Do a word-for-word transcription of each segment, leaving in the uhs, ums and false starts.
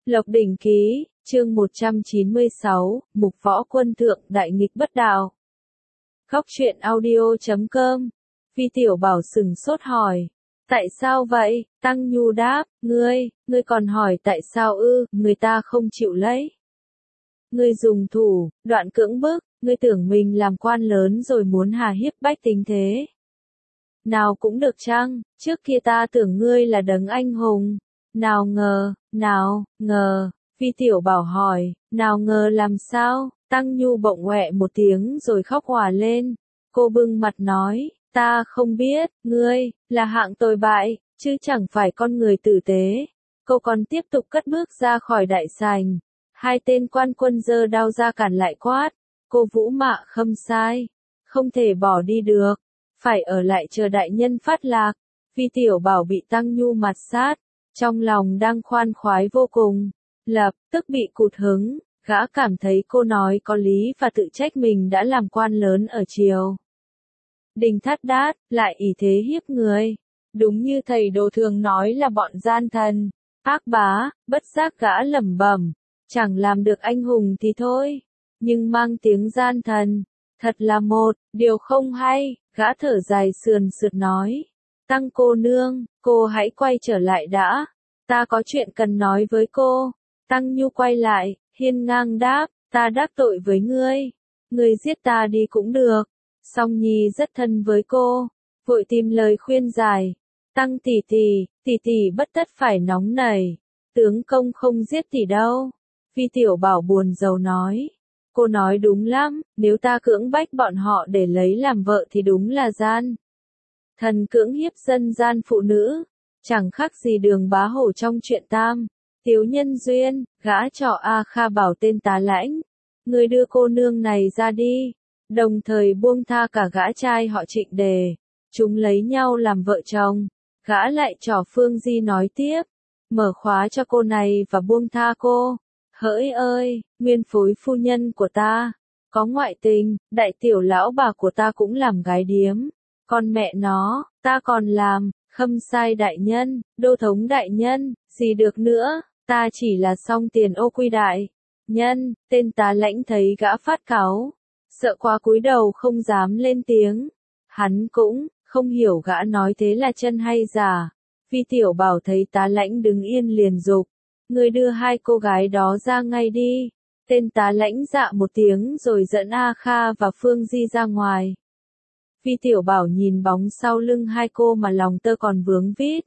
Lộc Đỉnh Ký, chương một trăm chín mươi sáu, Mục Võ Quân Thượng Đại Nghịch Bất Đạo. Góc truyện audio chấm com. Vi Tiểu Bảo sừng sốt hỏi. Tại sao vậy? Tăng Nhu đáp, ngươi, ngươi còn hỏi tại sao ư, người ta không chịu lấy. Ngươi dùng thủ, đoạn cưỡng bức, ngươi tưởng mình làm quan lớn rồi muốn hà hiếp bách tính thế. Nào cũng được chăng, trước kia ta tưởng ngươi là đấng anh hùng. Nào ngờ, nào, ngờ, Vi Tiểu Bảo hỏi, nào ngờ làm sao, Tăng Nhu bỗng ngoẹ một tiếng rồi khóc òa lên. Cô bưng mặt nói, ta không biết, ngươi, là hạng tồi bại, chứ chẳng phải con người tử tế. Cô còn tiếp tục cất bước ra khỏi đại sảnh. Hai tên quan quân giơ đao ra cản lại quát. Cô Vũ Mạ Khâm sai, không thể bỏ đi được, phải ở lại chờ đại nhân phát lạc. Vi Tiểu Bảo bị Tăng Nhu mặt sát, trong lòng đang khoan khoái vô cùng, lập tức bị cụt hứng, gã cảm thấy cô nói có lý và tự trách mình đã làm quan lớn ở triều đình Thát Đát, lại ỷ thế hiếp người. Đúng như thầy đồ thường nói là bọn gian thần, ác bá, bất giác gã lẩm bẩm, chẳng làm được anh hùng thì thôi, nhưng mang tiếng gian thần, thật là một điều không hay. Gã thở dài sườn sượt nói, Tăng cô nương, cô hãy quay trở lại đã, ta có chuyện cần nói với cô. Tăng Nhu quay lại, hiên ngang đáp, ta đắc tội với ngươi, ngươi giết ta đi cũng được. Song Nhi rất thân với cô, vội tìm lời khuyên giải. Tăng tỷ tỷ, tỷ tỷ bất tất phải nóng nảy, tướng công không giết tỷ đâu. Vi Tiểu Bảo buồn rầu nói, cô nói đúng lắm, nếu ta cưỡng bách bọn họ để lấy làm vợ thì đúng là gian thần cưỡng hiếp dân gian phụ nữ, chẳng khác gì Đường Bá Hổ trong truyện Tam Tiếu Nhân Duyên. Gã trọ A Kha bảo tên tá lãnh, người đưa cô nương này ra đi, đồng thời buông tha cả gã trai họ Trịnh Đề, chúng lấy nhau làm vợ chồng. Gã lại trỏ Phương Di nói tiếp, mở khóa cho cô này và buông tha cô. Hỡi ơi, nguyên phối phu nhân của ta, có ngoại tình, đại tiểu lão bà của ta cũng làm gái điếm, còn mẹ nó, ta còn làm, Khâm sai đại nhân, đô thống đại nhân, gì được nữa, ta chỉ là song tiền ô quy đại nhân. Tên tá lãnh thấy gã phát cáu, sợ quá cúi đầu không dám lên tiếng. Hắn cũng không hiểu gã nói thế là chân hay giả. Vi Tiểu Bảo thấy tá lãnh đứng yên liền dục, người đưa hai cô gái đó ra ngay đi. Tên tá lãnh dạ một tiếng rồi dẫn A Kha và Phương Di ra ngoài. Vi Tiểu Bảo nhìn bóng sau lưng hai cô mà lòng tơ còn vướng vít.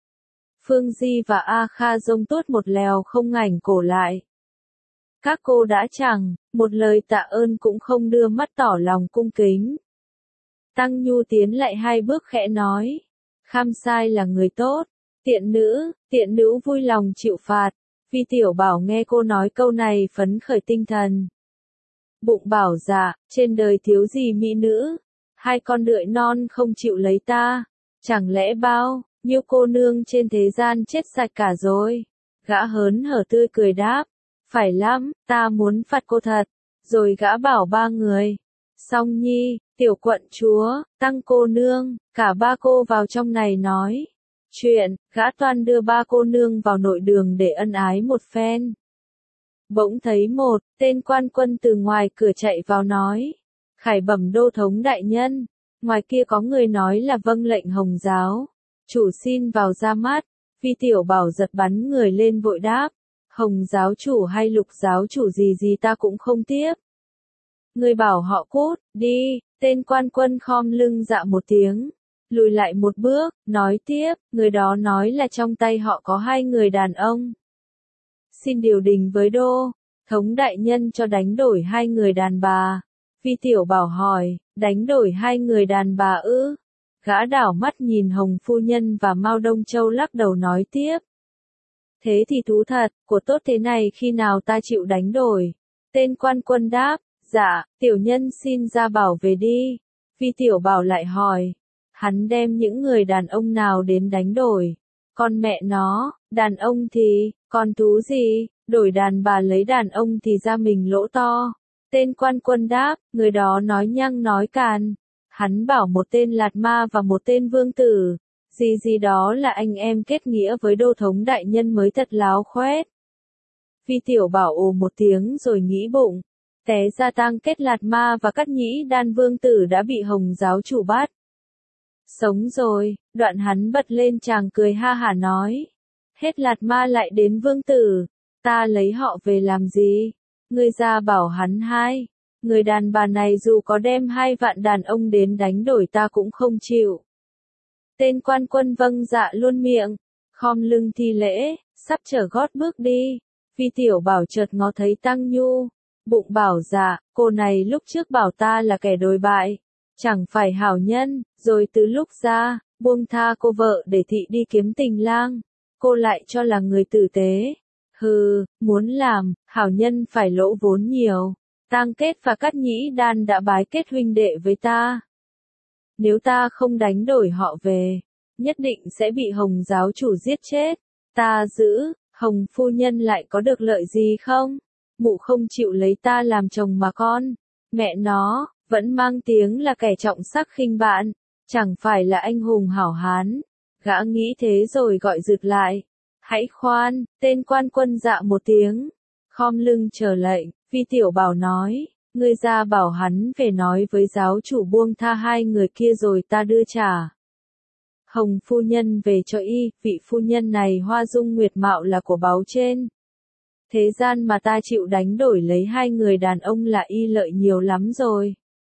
Phương Di và A Kha rông tuốt một lèo không ngảnh cổ lại. Các cô đã chẳng một lời tạ ơn cũng không đưa mắt tỏ lòng cung kính. Tăng Nhu tiến lại hai bước khẽ nói, Kham sai là người tốt, tiện nữ, tiện nữ vui lòng chịu phạt. Vi Tiểu Bảo nghe cô nói câu này phấn khởi tinh thần. Bụng bảo dạ, trên đời thiếu gì mỹ nữ, hai con đợi non không chịu lấy ta, chẳng lẽ bao nhiêu cô nương trên thế gian chết sạch cả rồi. Gã hớn hở tươi cười đáp, phải lắm, ta muốn phạt cô thật. Rồi gã bảo ba người, Song Nhi, Tiểu quận chúa, Tăng cô nương, cả ba cô vào trong này nói chuyện. Gã toan đưa ba cô nương vào nội đường để ân ái một phen. Bỗng thấy một tên quan quân từ ngoài cửa chạy vào nói, khải bẩm đô thống đại nhân, ngoài kia có người nói là vâng lệnh Hồng giáo chủ xin vào ra mắt. Vi Tiểu Bảo giật bắn người lên vội đáp, Hồng giáo chủ hay Lục giáo chủ gì gì ta cũng không tiếp. Người bảo họ cút đi. Tên quan quân khom lưng dạ một tiếng, lùi lại một bước, nói tiếp, người đó nói là trong tay họ có hai người đàn ông. Xin điều đình với đô thống đại nhân cho đánh đổi hai người đàn bà. Vi Tiểu Bảo hỏi, đánh đổi hai người đàn bà ư? Gã đảo mắt nhìn Hồng phu nhân và Mao Đông Châu lắc đầu nói tiếp, thế thì thú thật, của tốt thế này khi nào ta chịu đánh đổi. Tên quan quân đáp, dạ, tiểu nhân xin ra bảo về đi. Vi Tiểu Bảo lại hỏi, hắn đem những người đàn ông nào đến đánh đổi? Con mẹ nó, đàn ông thì, còn thú gì, đổi đàn bà lấy đàn ông thì ra mình lỗ to. Tên quan quân đáp, người đó nói nhăng nói càn. Hắn bảo một tên Lạt Ma và một tên Vương Tử, gì gì đó là anh em kết nghĩa với đô thống đại nhân mới thật láo khoét. Vi Tiểu Bảo ồ một tiếng rồi nghĩ bụng. Té ra Tang Kết Lạt Ma và Cát Nhĩ Đan vương tử đã bị Hồng giáo chủ bắt. Sống rồi, đoạn hắn bật lên chàng cười ha hả nói. Hết Lạt Ma lại đến vương tử, ta lấy họ về làm gì? Ngươi ra bảo hắn hai. Người đàn bà này dù có đem hai vạn đàn ông đến đánh đổi ta cũng không chịu. Tên quan quân vâng dạ luôn miệng, khom lưng thi lễ, sắp trở gót bước đi. Vi Tiểu Bảo chợt ngó thấy Tăng Nhu, bụng bảo dạ, cô này lúc trước bảo ta là kẻ đồi bại, chẳng phải hảo nhân, rồi từ lúc ra, buông tha cô vợ để thị đi kiếm tình lang, cô lại cho là người tử tế. Hừ, muốn làm, hảo nhân phải lỗ vốn nhiều. Tang Kết và Cát Nhĩ Đan đã bái kết huynh đệ với ta. Nếu ta không đánh đổi họ về, nhất định sẽ bị Hồng giáo chủ giết chết. Ta giữ, Hồng phu nhân lại có được lợi gì không? Mụ không chịu lấy ta làm chồng mà con. Mẹ nó, vẫn mang tiếng là kẻ trọng sắc khinh bạn, chẳng phải là anh hùng hảo hán. Gã nghĩ thế rồi gọi rụt lại. Hãy khoan, tên quan quân dạ một tiếng. Khom lưng chờ lệnh, Vi Tiểu Bảo nói, ngươi ra bảo hắn về nói với giáo chủ buông tha hai người kia rồi ta đưa trả. Hồng phu nhân về cho y, vị phu nhân này hoa dung nguyệt mạo là của báu trên. Thế gian mà ta chịu đánh đổi lấy hai người đàn ông là y lợi nhiều lắm rồi.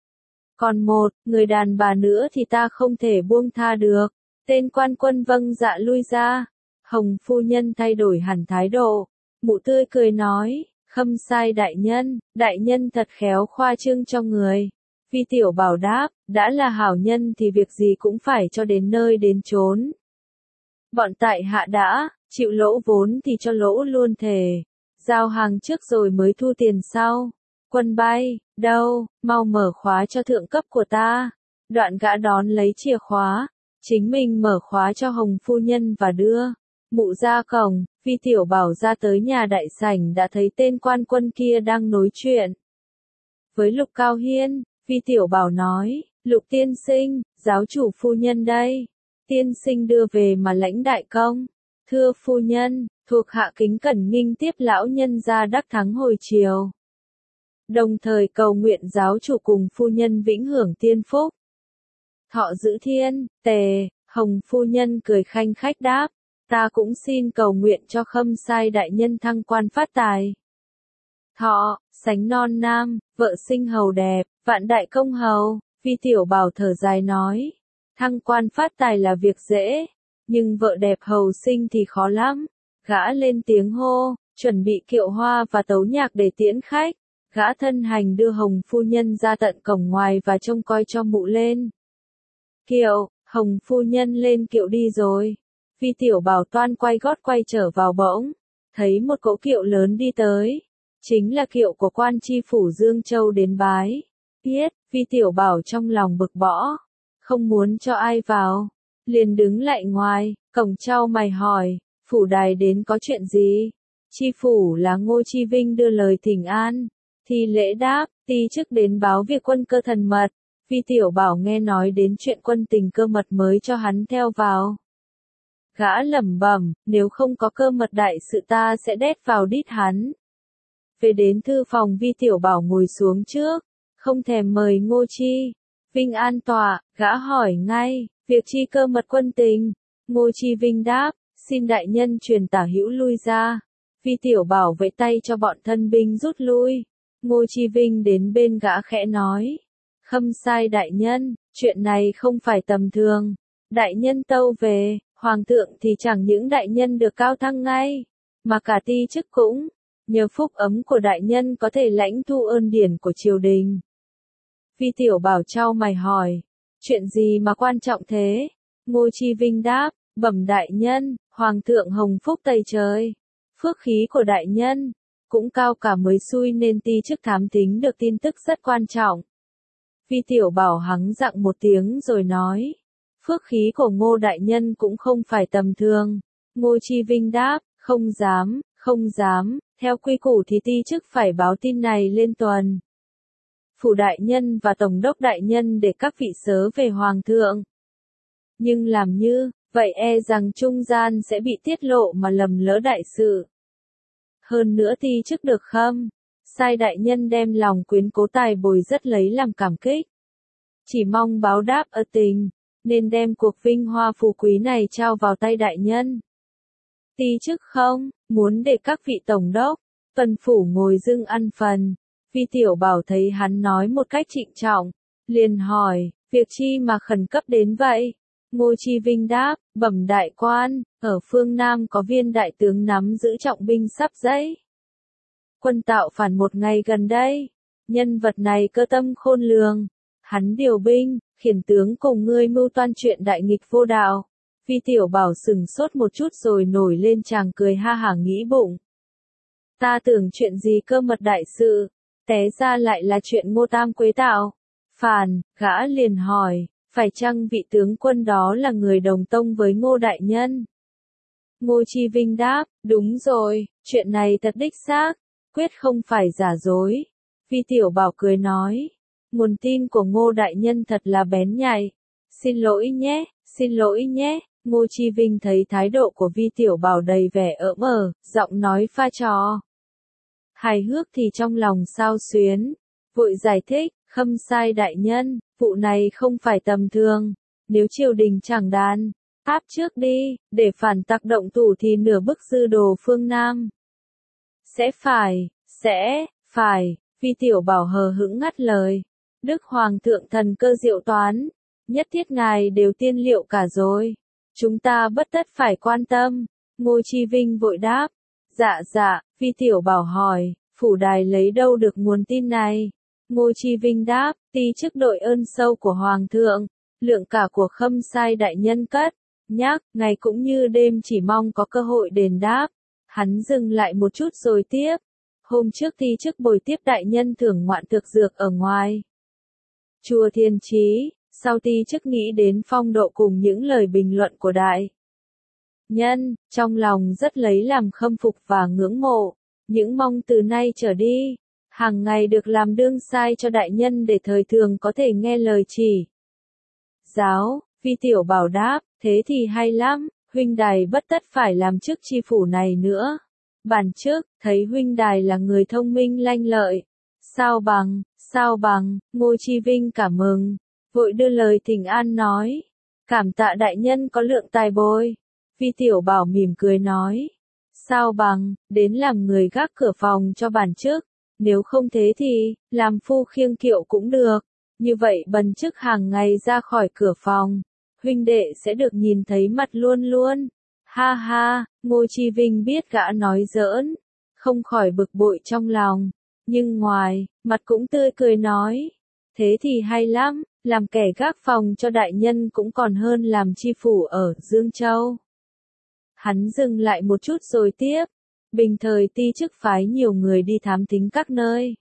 Còn một, người đàn bà nữa thì ta không thể buông tha được. Tên quan quân vâng dạ lui ra. Hồng phu nhân thay đổi hẳn thái độ. Mụ tươi cười nói, khâm sai đại nhân, đại nhân thật khéo khoa trương cho người. Vi Tiểu Bảo đáp, đã là hảo nhân thì việc gì cũng phải cho đến nơi đến chốn. Bọn tại hạ đã, chịu lỗ vốn thì cho lỗ luôn thề. Giao hàng trước rồi mới thu tiền sau. Quân bay, đâu, mau mở khóa cho thượng cấp của ta. Đoạn gã đón lấy chìa khóa, chính mình mở khóa cho Hồng phu nhân và đưa. Mụ ra cổng, Vi Tiểu Bảo ra tới nhà đại sảnh đã thấy tên quan quân kia đang nói chuyện với Lục Cao Hiên. Vi Tiểu Bảo nói, Lục tiên sinh, giáo chủ phu nhân đây. Tiên sinh đưa về mà lãnh đại công. Thưa phu nhân, thuộc hạ kính cẩn nghinh tiếp lão nhân gia đắc thắng hồi chiều. Đồng thời cầu nguyện giáo chủ cùng phu nhân vĩnh hưởng tiên phúc. Thọ giữ thiên, tề, Hồng phu nhân cười khanh khách đáp. Ta cũng xin cầu nguyện cho khâm sai đại nhân thăng quan phát tài. Thọ, sánh non nam, vợ sinh hầu đẹp, vạn đại công hầu. Vi Tiểu Bảo thở dài nói. Thăng quan phát tài là việc dễ, nhưng vợ đẹp hầu sinh thì khó lắm. Gã lên tiếng hô, chuẩn bị kiệu hoa và tấu nhạc để tiễn khách. Gã thân hành đưa Hồng phu nhân ra tận cổng ngoài và trông coi cho mụ lên kiệu. Hồng phu nhân lên kiệu đi rồi. Vi Tiểu Bảo toan quay gót quay trở vào bỗng, thấy một cỗ kiệu lớn đi tới. Chính là kiệu của quan tri phủ Dương Châu đến bái. Biết, Vi Tiểu Bảo trong lòng bực bõ, không muốn cho ai vào. Liền đứng lại ngoài, cổng trao mày hỏi, phủ đài đến có chuyện gì? Tri phủ là Ngô Chi Vinh đưa lời thỉnh an. Thì lễ đáp, ti chức đến báo việc quân cơ thần mật. Vi Tiểu Bảo nghe nói đến chuyện quân tình cơ mật mới cho hắn theo vào. Gã lẩm bẩm, nếu không có cơ mật đại sự ta sẽ đét vào đít hắn. Về đến thư phòng Vi Tiểu Bảo ngồi xuống trước, không thèm mời Ngô Chi Vinh an tọa, gã hỏi ngay, việc chi cơ mật quân tình. Ngô Chi Vinh đáp, xin đại nhân truyền tả hữu lui ra. Vi Tiểu Bảo vẫy tay cho bọn thân binh rút lui. Ngô Chi Vinh đến bên gã khẽ nói, khâm sai đại nhân, chuyện này không phải tầm thường. Đại nhân tâu về, hoàng thượng thì chẳng những đại nhân được cao thăng ngay, mà cả ti chức cũng, nhờ phúc ấm của đại nhân có thể lãnh thu ơn điển của triều đình. Vi Tiểu Bảo trao mày hỏi, chuyện gì mà quan trọng thế? Ngô Chi Vinh đáp, bẩm đại nhân, hoàng thượng hồng phúc tây trời, phước khí của đại nhân cũng cao cả mới xui nên ti chức thám thính được tin tức rất quan trọng. Vi Tiểu Bảo hắng giọng một tiếng rồi nói, phước khí của Ngô đại nhân cũng không phải tầm thường. Ngô Chi Vinh đáp, không dám, không dám, theo quy củ thì ti chức phải báo tin này lên tuần phủ đại nhân và tổng đốc đại nhân để các vị sớ về hoàng thượng. Nhưng làm như vậy e rằng trung gian sẽ bị tiết lộ mà lầm lỡ đại sự. Hơn nữa ti chức được khâm sai đại nhân đem lòng quyến cố tài bồi rất lấy làm cảm kích. Chỉ mong báo đáp ân tình, nên đem cuộc vinh hoa phú quý này trao vào tay đại nhân. Ti chức không, muốn để các vị tổng đốc, tuần phủ ngồi dưng ăn phần. Vi Tiểu Bảo thấy hắn nói một cách trịnh trọng, liền hỏi, việc chi mà khẩn cấp đến vậy? Ngô Chi Vinh đáp, bẩm đại quan, ở phương Nam có viên đại tướng nắm giữ trọng binh sắp dẫy. Quân tạo phản một ngày gần đây, nhân vật này cơ tâm khôn lường, hắn điều binh, khiển tướng cùng ngươi mưu toan chuyện đại nghịch vô đạo. Vi Tiểu Bảo sừng sốt một chút rồi nổi lên chàng cười ha hả nghĩ bụng. Ta tưởng chuyện gì cơ mật đại sự, té ra lại là chuyện Ngô Tam Quế tạo phản, gã liền hỏi, phải chăng vị tướng quân đó là người đồng tông với Ngô đại nhân? Ngô Chi Vinh đáp, đúng rồi, chuyện này thật đích xác, quyết không phải giả dối. Vi Tiểu Bảo cười nói, nguồn tin của Ngô đại nhân thật là bén nhạy. Xin lỗi nhé, xin lỗi nhé. Ngô Chi Vinh thấy thái độ của Vi Tiểu Bảo đầy vẻ ỡm ờ, giọng nói pha trò hài hước thì trong lòng xao xuyến, vội giải thích, khâm sai đại nhân, vụ này không phải tầm thường, nếu triều đình chẳng đàn áp trước đi, để phản tặc động thủ thì nửa bức dư đồ phương Nam. Sẽ phải, sẽ, phải, Vi Tiểu Bảo hờ hững ngắt lời. Đức Hoàng thượng thần cơ diệu toán, nhất thiết ngài đều tiên liệu cả rồi. Chúng ta bất tất phải quan tâm. Ngô Chi Vinh vội đáp. Dạ dạ, Vi Tiểu Bảo hỏi, phủ đài lấy đâu được nguồn tin này? Ngô Chi Vinh đáp, ti chức đội ơn sâu của Hoàng thượng, lượng cả của khâm sai đại nhân cất, nhắc, ngày cũng như đêm chỉ mong có cơ hội đền đáp. Hắn dừng lại một chút rồi tiếp. Hôm trước ti chức bồi tiếp đại nhân thưởng ngoạn thực dược ở ngoài chùa Thiên Chí, sau ti chức nghĩ đến phong độ cùng những lời bình luận của đại nhân, trong lòng rất lấy làm khâm phục và ngưỡng mộ, những mong từ nay trở đi, hàng ngày được làm đương sai cho đại nhân để thời thường có thể nghe lời chỉ giáo. Vi Tiểu Bảo đáp, thế thì hay lắm, huynh đài bất tất phải làm chức tri phủ này nữa. Bản trước, thấy huynh đài là người thông minh lanh lợi. Sao bằng, sao bằng, Ngô Chi Vinh cảm mừng, vội đưa lời thỉnh an nói. Cảm tạ đại nhân có lượng tài bồi. Vi Tiểu Bảo mỉm cười nói. Sao bằng, đến làm người gác cửa phòng cho bản trước. Nếu không thế thì, làm phu khiêng kiệu cũng được. Như vậy bần chức hàng ngày ra khỏi cửa phòng, huynh đệ sẽ được nhìn thấy mặt luôn luôn. Ha ha, Ngô Chi Vinh biết gã nói giỡn, không khỏi bực bội trong lòng, nhưng ngoài mặt cũng tươi cười nói, thế thì hay lắm, làm kẻ gác phòng cho đại nhân cũng còn hơn làm tri phủ ở Dương Châu. Hắn dừng lại một chút rồi tiếp, bình thời ti chức phái nhiều người đi thám thính các nơi.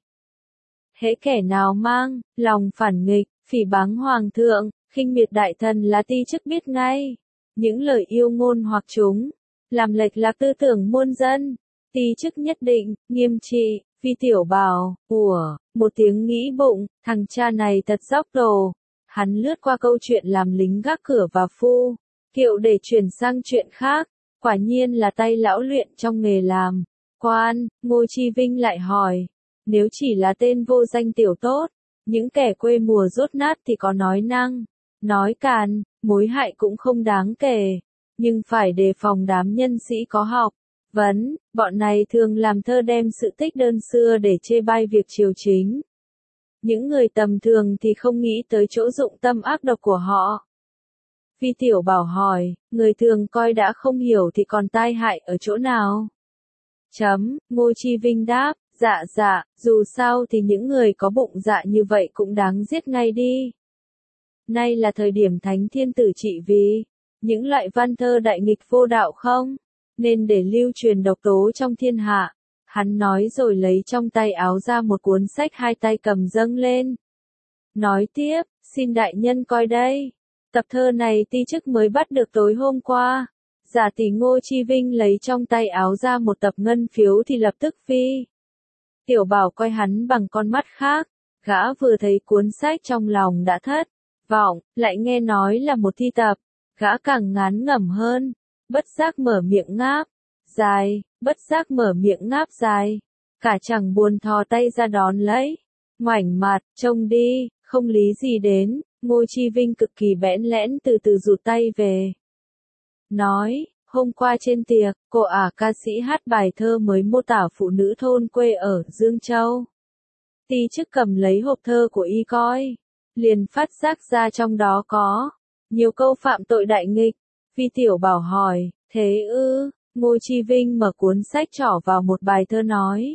Hễ kẻ nào mang lòng phản nghịch, phỉ báng hoàng thượng, khinh miệt đại thần là ti chức biết ngay. Những lời yêu ngôn hoặc chúng làm lệch lạc tư tưởng muôn dân, ti chức nhất định nghiêm trị. Vi Tiểu Bảo, ủa, một tiếng nghĩ bụng, thằng cha này thật dốc đồ. Hắn lướt qua câu chuyện làm lính gác cửa và phu kiệu để chuyển sang chuyện khác, quả nhiên là tay lão luyện trong nghề làm quan. Ngô Chi Vinh lại hỏi, nếu chỉ là tên vô danh tiểu tốt, những kẻ quê mùa rốt nát thì có nói năng, nói càn, mối hại cũng không đáng kể, nhưng phải đề phòng đám nhân sĩ có học vấn, bọn này thường làm thơ đem sự tích đơn xưa để chê bai việc triều chính. Những người tầm thường thì không nghĩ tới chỗ dụng tâm ác độc của họ. Vi Tiểu Bảo hỏi, người thường coi đã không hiểu thì còn tai hại ở chỗ nào? Chấm, Ngô Chi Vinh đáp, dạ dạ, dù sao thì những người có bụng dạ như vậy cũng đáng giết ngay đi. Nay là thời điểm thánh thiên tử trị vì những loại văn thơ đại nghịch vô đạo không, nên để lưu truyền độc tố trong thiên hạ. Hắn nói rồi lấy trong tay áo ra một cuốn sách hai tay cầm dâng lên. Nói tiếp, xin đại nhân coi đây. Tập thơ này ti chức mới bắt được tối hôm qua. Giả tỷ Ngô Chi Vinh lấy trong tay áo ra một tập ngân phiếu thì lập tức phi. Tiểu Bảo coi hắn bằng con mắt khác. Gã vừa thấy cuốn sách trong lòng đã thất vọng, lại nghe nói là một thi tập. Gã càng ngán ngẩm hơn. Bất giác mở miệng ngáp. dài, bất giác mở miệng ngáp dài. Cả chẳng buồn thò tay ra đón lấy. Ngoảnh mặt, trông đi, không lý gì đến, Ngô Chi Vinh cực kỳ bẽn lẽn từ từ rụt tay về. Nói, hôm qua trên tiệc, cô ả ca sĩ hát bài thơ mới mô tả phụ nữ thôn quê ở Dương Châu. Ti chức cầm lấy hộp thơ của y coi, liền phát giác ra trong đó có nhiều câu phạm tội đại nghịch. Vi Tiểu Bảo hỏi, thế ư? Ngô Chi Vinh mở cuốn sách trỏ vào một bài thơ nói.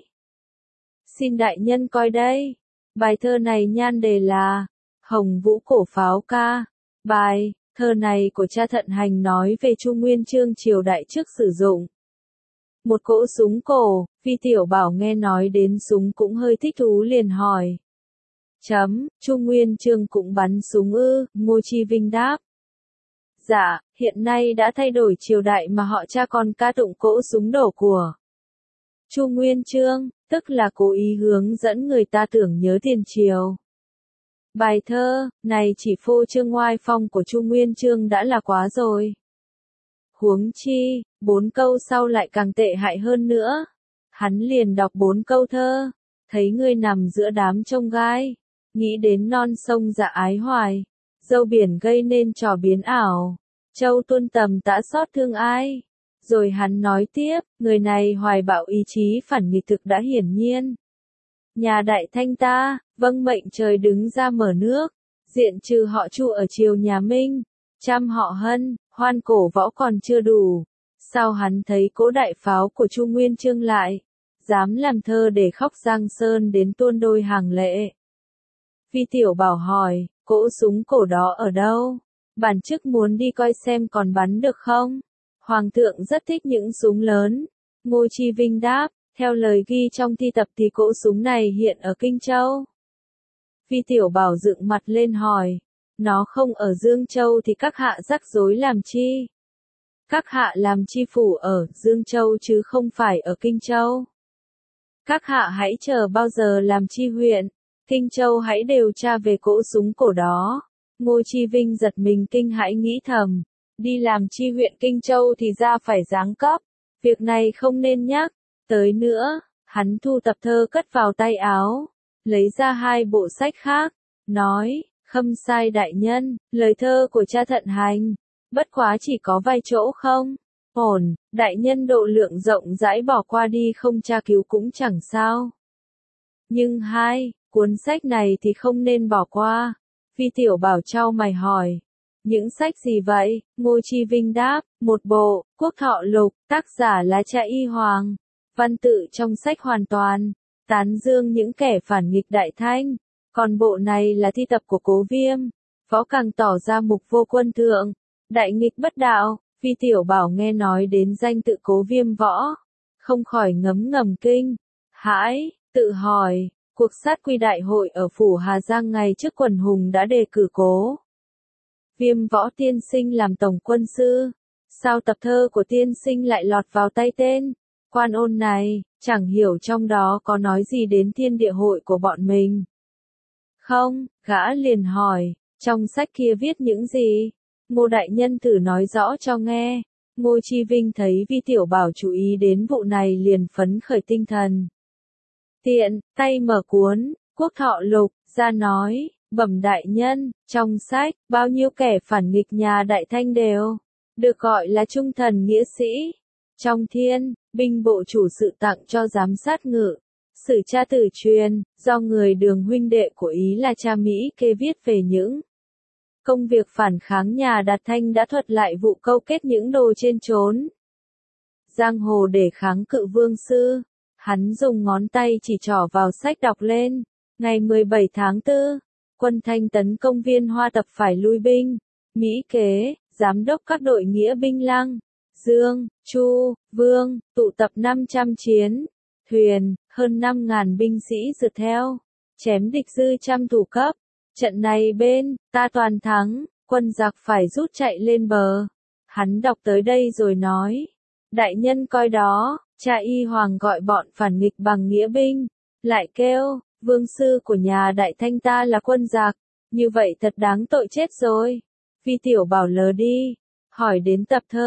Xin đại nhân coi đây. Bài thơ này nhan đề là Hồng Vũ Cổ Pháo Ca. Bài thơ này của cha Thận Hành nói về Chu Nguyên Chương triều đại trước sử dụng một cỗ súng cổ. Vi Tiểu Bảo nghe nói đến súng cũng hơi thích thú liền hỏi. Chấm, Chu Nguyên Chương cũng bắn súng ư? Ngô Chi Vinh đáp. Dạ, hiện nay đã thay đổi triều đại mà họ cha còn ca tụng cỗ súng đổ của Chu Nguyên Chương, tức là cố ý hướng dẫn người ta tưởng nhớ tiền triều. Bài thơ này chỉ phô trương ngoai phong của Chu Nguyên Chương đã là quá rồi. Huống chi, bốn câu sau lại càng tệ hại hơn nữa. Hắn liền đọc bốn câu thơ, thấy ngươi nằm giữa đám trông gai, nghĩ đến non sông dạ ái hoài, dâu biển gây nên trò biến ảo, châu tuôn tầm tã xót thương ai. Rồi hắn nói tiếp, người này hoài bạo ý chí phản nghịch thực đã hiển nhiên. Nhà Đại Thanh ta, vâng mệnh trời đứng ra mở nước, diện trừ họ Chu ở triều nhà Minh, trăm họ Hân, hoan cổ võ còn chưa đủ. Sao hắn thấy cỗ đại pháo của Chu Nguyên Chương lại, dám làm thơ để khóc Giang Sơn đến tuôn đôi hàng lệ. Vi Tiểu Bảo hỏi, cỗ súng cổ đó ở đâu? Bản chức muốn đi coi xem còn bắn được không? Hoàng thượng rất thích những súng lớn. Ngô Chi Vinh đáp, theo lời ghi trong thi tập thì cỗ súng này hiện ở Kinh Châu. Vi Tiểu Bảo dựng mặt lên hỏi, nó không ở Dương Châu thì các hạ rắc rối làm chi? Các hạ làm chi phủ ở Dương Châu chứ không phải ở Kinh Châu. Các hạ hãy chờ bao giờ làm chi huyện, Kinh Châu hãy điều tra về cỗ súng cổ đó. Ngô Chi Vinh giật mình kinh hãi nghĩ thầm, đi làm chi huyện Kinh Châu thì ra phải giáng cấp, việc này không nên nhắc tới nữa. Hắn thu tập thơ cất vào tay áo, lấy ra hai bộ sách khác, nói, khâm sai đại nhân, lời thơ của cha Thận Hành, bất quá chỉ có vài chỗ không ổn, đại nhân độ lượng rộng rãi bỏ qua đi không tra cứu cũng chẳng sao. Nhưng hai, cuốn sách này thì không nên bỏ qua. Vi Tiểu Bảo trao mày hỏi, những sách gì vậy? Ngô Chi Vinh đáp, một bộ, Quốc Thọ Lục, tác giả là cha Y Hoàng. Văn tự trong sách hoàn toàn tán dương những kẻ phản nghịch Đại Thanh, còn bộ này là thi tập của Cố Viêm. Võ càng tỏ ra mục vô quân thượng, đại nghịch bất đạo. Vi Tiểu Bảo nghe nói đến danh tự Cố Viêm Võ, không khỏi ngấm ngầm kinh hãi, tự hỏi, cuộc sát quy đại hội ở phủ Hà Giang ngày trước quần hùng đã đề cử Cố Viêm Võ tiên sinh làm tổng quân sư, sao tập thơ của tiên sinh lại lọt vào tay tên Quan Ôn này? Chẳng hiểu trong đó có nói gì đến thiên địa hội của bọn mình. Không, gã liền hỏi, trong sách kia viết những gì? Ngô đại nhân thử nói rõ cho nghe. Ngô Chi Vinh thấy Vi Tiểu Bảo chú ý đến vụ này liền phấn khởi tinh thần. Tiện, tay mở cuốn Quốc Thọ Lục ra nói, bẩm đại nhân, trong sách, bao nhiêu kẻ phản nghịch nhà Đại Thanh đều được gọi là trung thần nghĩa sĩ. Trong thiên, binh bộ chủ sự tặng cho giám sát ngự, sử cha tử truyền, do người Đường huynh đệ của Ý là cha Mỹ kê viết về những công việc phản kháng nhà Đạt Thanh đã thuật lại vụ câu kết những đồ trên trốn giang hồ để kháng cự vương sư. Hắn dùng ngón tay chỉ trỏ vào sách đọc lên, ngày mười bảy tháng tư, quân Thanh tấn công Viên Hoa tập phải lui binh. Mỹ Kế, giám đốc các đội nghĩa binh Lăng, Dương, Chu, Vương, tụ tập năm trăm chiến thuyền, hơn năm ngàn binh sĩ rượt theo, chém địch dư trăm thủ cấp. Trận này bên ta toàn thắng, quân giặc phải rút chạy lên bờ. Hắn đọc tới đây rồi nói, đại nhân coi đó, cha Y Hoàng gọi bọn phản nghịch bằng nghĩa binh, lại kêu, vương sư của nhà Đại Thanh ta là quân giặc, như vậy thật đáng tội chết rồi. Vi Tiểu Bảo lờ đi, hỏi đến tập thơ,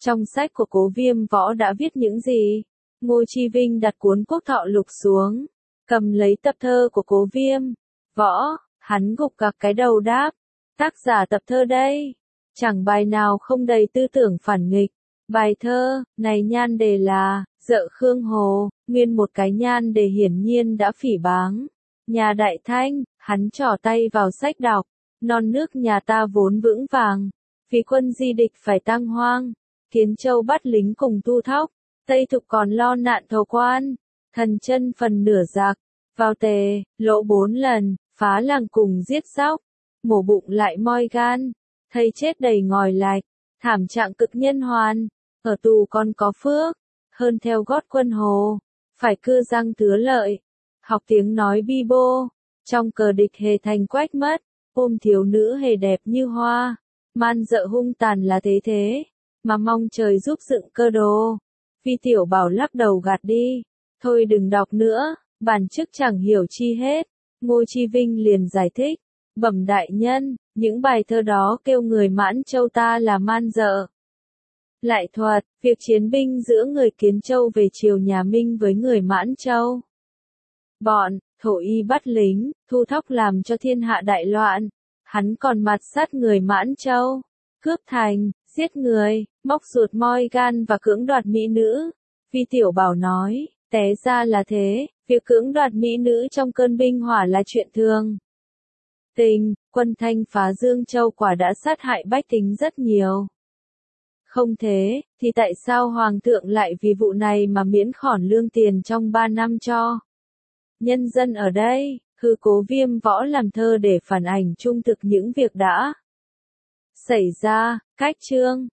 Trong sách của Cố Viêm Võ đã viết những gì? Ngô Chi Vinh đặt cuốn Quốc Thọ Lục xuống, cầm lấy tập thơ của Cố Viêm Võ, hắn gục gặc cái đầu đáp, tác giả tập thơ đây, chẳng bài nào không đầy tư tưởng phản nghịch. Bài thơ này nhan đề là Dợ Khương Hồ, nguyên một cái nhan đề hiển nhiên đã phỉ báng nhà Đại Thanh. Hắn trỏ tay vào sách đọc, non nước nhà ta vốn vững vàng, vì quân di địch phải tang hoang, Kiến Châu bắt lính cùng tu thóc, Tây Thục còn lo nạn thầu quan, thần chân phần nửa giặc, vào tề, lỗ bốn lần, phá làng cùng giết sóc, mổ bụng lại moi gan, thây chết đầy ngòi lạch, thảm trạng cực nhân hoàn, ở tù còn có phước, hơn theo gót quân Hồ, phải cưa răng tứa lợi, học tiếng nói bi bô, trong cờ địch hề thành quách mất, ôm thiếu nữ hề đẹp như hoa, man dợ hung tàn là thế thế, mà mong trời giúp dựng cơ đồ. Phi Tiểu Bảo lắc đầu gạt đi, thôi đừng đọc nữa, bản chức chẳng hiểu chi hết. Ngô Chi Vinh liền giải thích, bẩm đại nhân, những bài thơ đó kêu người Mãn Châu ta là man dợ. Lại thuật, việc chiến binh giữa người Kiến Châu về triều nhà Minh với người Mãn Châu. Bọn, thổ y bắt lính, thu thóc làm cho thiên hạ đại loạn. Hắn còn mặt sát người Mãn Châu, cướp thành, giết người, móc ruột moi gan và cưỡng đoạt mỹ nữ. Phi Tiểu Bảo nói, té ra là thế, việc cưỡng đoạt mỹ nữ trong cơn binh hỏa là chuyện thường tình, quân Thanh phá Dương Châu quả đã sát hại bách tính rất nhiều. Không thế, thì tại sao Hoàng thượng lại vì vụ này mà miễn khoản lương tiền trong ba năm cho nhân dân ở đây? Hư Cố Viêm Võ làm thơ để phản ảnh trung thực những việc đã xảy ra. Cách chương